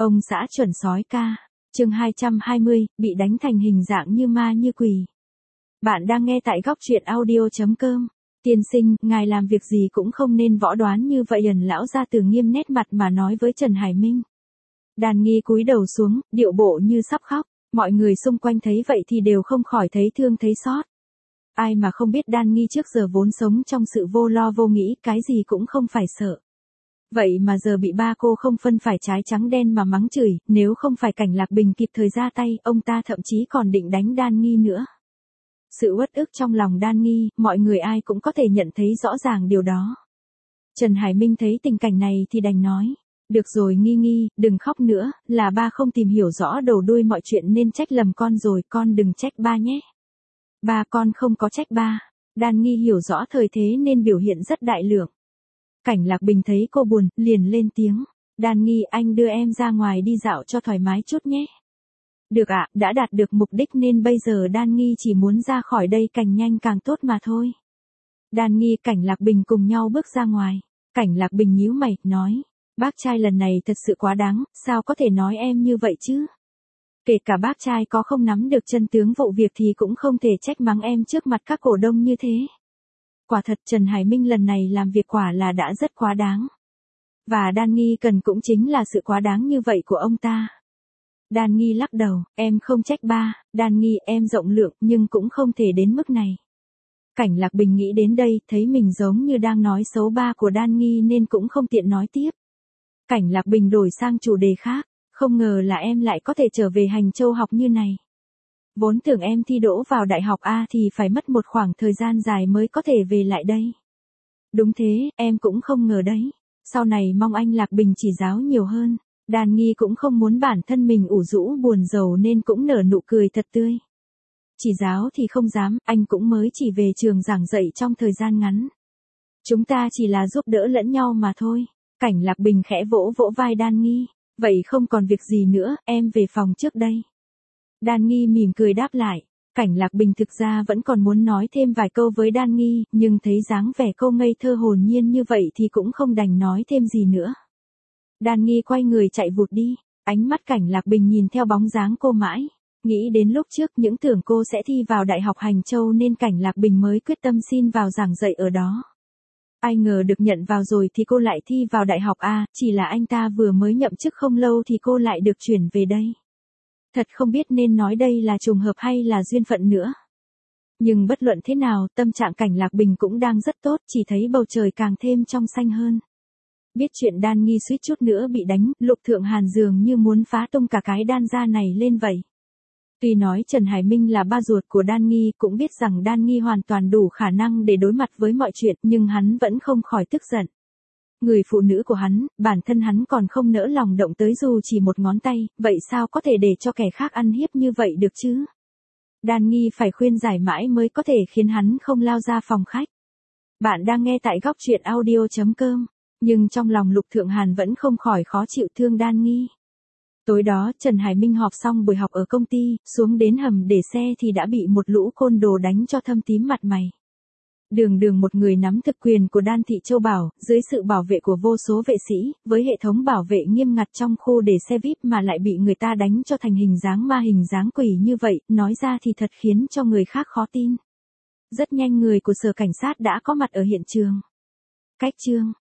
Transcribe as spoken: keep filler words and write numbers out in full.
Ông xã chuẩn sói ca. Chương hai trăm hai mươi, bị đánh thành hình dạng như ma như quỷ. Bạn đang nghe tại góc truyện audio chấm com. Tiên sinh, ngài làm việc gì cũng không nên võ đoán như vậy. Ẩn lão ra từ nghiêm nét mặt mà nói với Trần Hải Minh. Đàn Nghi cúi đầu xuống, điệu bộ như sắp khóc. Mọi người xung quanh thấy vậy thì đều không khỏi thấy thương thấy xót. Ai mà không biết Đan Nghi trước giờ vốn sống trong sự vô lo vô nghĩ, cái gì cũng không phải sợ. Vậy mà giờ bị ba cô không phân phải trái trắng đen mà mắng chửi, nếu không phải Cảnh Lạc Bình kịp thời ra tay, ông ta thậm chí còn định đánh Đan Nghi nữa. Sự uất ức trong lòng Đan Nghi, mọi người ai cũng có thể nhận thấy rõ ràng điều đó. Trần Hải Minh thấy tình cảnh này thì đành nói. Được rồi Nghi Nghi, đừng khóc nữa, là ba không tìm hiểu rõ đầu đuôi mọi chuyện nên trách lầm con rồi, con đừng trách ba nhé. Ba con không có trách ba. Đan Nghi hiểu rõ thời thế nên biểu hiện rất đại lượng. Cảnh Lạc Bình thấy cô buồn, liền lên tiếng. Đan Nghi, anh đưa em ra ngoài đi dạo cho thoải mái chút nhé. Được ạ, đã đạt được mục đích nên bây giờ Đan Nghi chỉ muốn ra khỏi đây càng nhanh càng tốt mà thôi. Đan Nghi, Cảnh Lạc Bình cùng nhau bước ra ngoài. Cảnh Lạc Bình nhíu mày, nói. Bác trai lần này thật sự quá đáng, sao có thể nói em như vậy chứ? Kể cả bác trai có không nắm được chân tướng vụ việc thì cũng không thể trách mắng em trước mặt các cổ đông như thế. Quả thật Trần Hải Minh lần này làm việc quả là đã rất quá đáng. Và Đan Nghi cần cũng chính là sự quá đáng như vậy của ông ta. Đan Nghi lắc đầu, em không trách ba, Đan Nghi em rộng lượng nhưng cũng không thể đến mức này. Cảnh Lạc Bình nghĩ đến đây, thấy mình giống như đang nói xấu ba của Đan Nghi nên cũng không tiện nói tiếp. Cảnh Lạc Bình đổi sang chủ đề khác, không ngờ là em lại có thể trở về Hành Châu học như này. Vốn tưởng em thi đỗ vào đại học A thì phải mất một khoảng thời gian dài mới có thể về lại đây. Đúng thế, em cũng không ngờ đấy. Sau này mong anh Lạc Bình chỉ giáo nhiều hơn. Đan Nghi cũng không muốn bản thân mình ủ rũ buồn rầu nên cũng nở nụ cười thật tươi. Chỉ giáo thì không dám, anh cũng mới chỉ về trường giảng dạy trong thời gian ngắn. Chúng ta chỉ là giúp đỡ lẫn nhau mà thôi. Cảnh Lạc Bình khẽ vỗ vỗ vai Đan Nghi. Vậy không còn việc gì nữa, em về phòng trước đây. Đan Nghi mỉm cười đáp lại. Cảnh Lạc Bình thực ra vẫn còn muốn nói thêm vài câu với Đan Nghi, nhưng thấy dáng vẻ cô ngây thơ hồn nhiên như vậy thì cũng không đành nói thêm gì nữa. Đan Nghi quay người chạy vụt đi, ánh mắt Cảnh Lạc Bình nhìn theo bóng dáng cô mãi. Nghĩ đến lúc trước những tưởng cô sẽ thi vào Đại học Hành Châu nên Cảnh Lạc Bình mới quyết tâm xin vào giảng dạy ở đó. Ai ngờ được nhận vào rồi thì cô lại thi vào Đại học A, chỉ là anh ta vừa mới nhậm chức không lâu thì cô lại được chuyển về đây. Thật không biết nên nói đây là trùng hợp hay là duyên phận nữa. Nhưng bất luận thế nào, tâm trạng Cảnh Lạc Bình cũng đang rất tốt, chỉ thấy bầu trời càng thêm trong xanh hơn. Biết chuyện Đan Nghi suýt chút nữa bị đánh, Lục Thượng Hàn dường như muốn phá tung cả cái đan gia này lên vậy. Tuy nói Trần Hải Minh là ba ruột của Đan Nghi, cũng biết rằng Đan Nghi hoàn toàn đủ khả năng để đối mặt với mọi chuyện, nhưng hắn vẫn không khỏi tức giận. Người phụ nữ của hắn, bản thân hắn còn không nỡ lòng động tới dù chỉ một ngón tay, vậy sao có thể để cho kẻ khác ăn hiếp như vậy được chứ? Đan Nghi phải khuyên giải mãi mới có thể khiến hắn không lao ra phòng khách. Bạn đang nghe tại góc truyện audio chấm com, nhưng trong lòng Lục Thượng Hàn vẫn không khỏi khó chịu thương Đan Nghi. Tối đó Trần Hải Minh họp xong buổi học ở công ty, xuống đến hầm để xe thì đã bị một lũ côn đồ đánh cho thâm tím mặt mày. Đường đường một người nắm thực quyền của Đan Thị Châu Bảo, dưới sự bảo vệ của vô số vệ sĩ, với hệ thống bảo vệ nghiêm ngặt trong khu để xe víp mà lại bị người ta đánh cho thành hình dáng ma hình dáng quỷ như vậy, nói ra thì thật khiến cho người khác khó tin. Rất nhanh người của sở cảnh sát đã có mặt ở hiện trường. Cách chương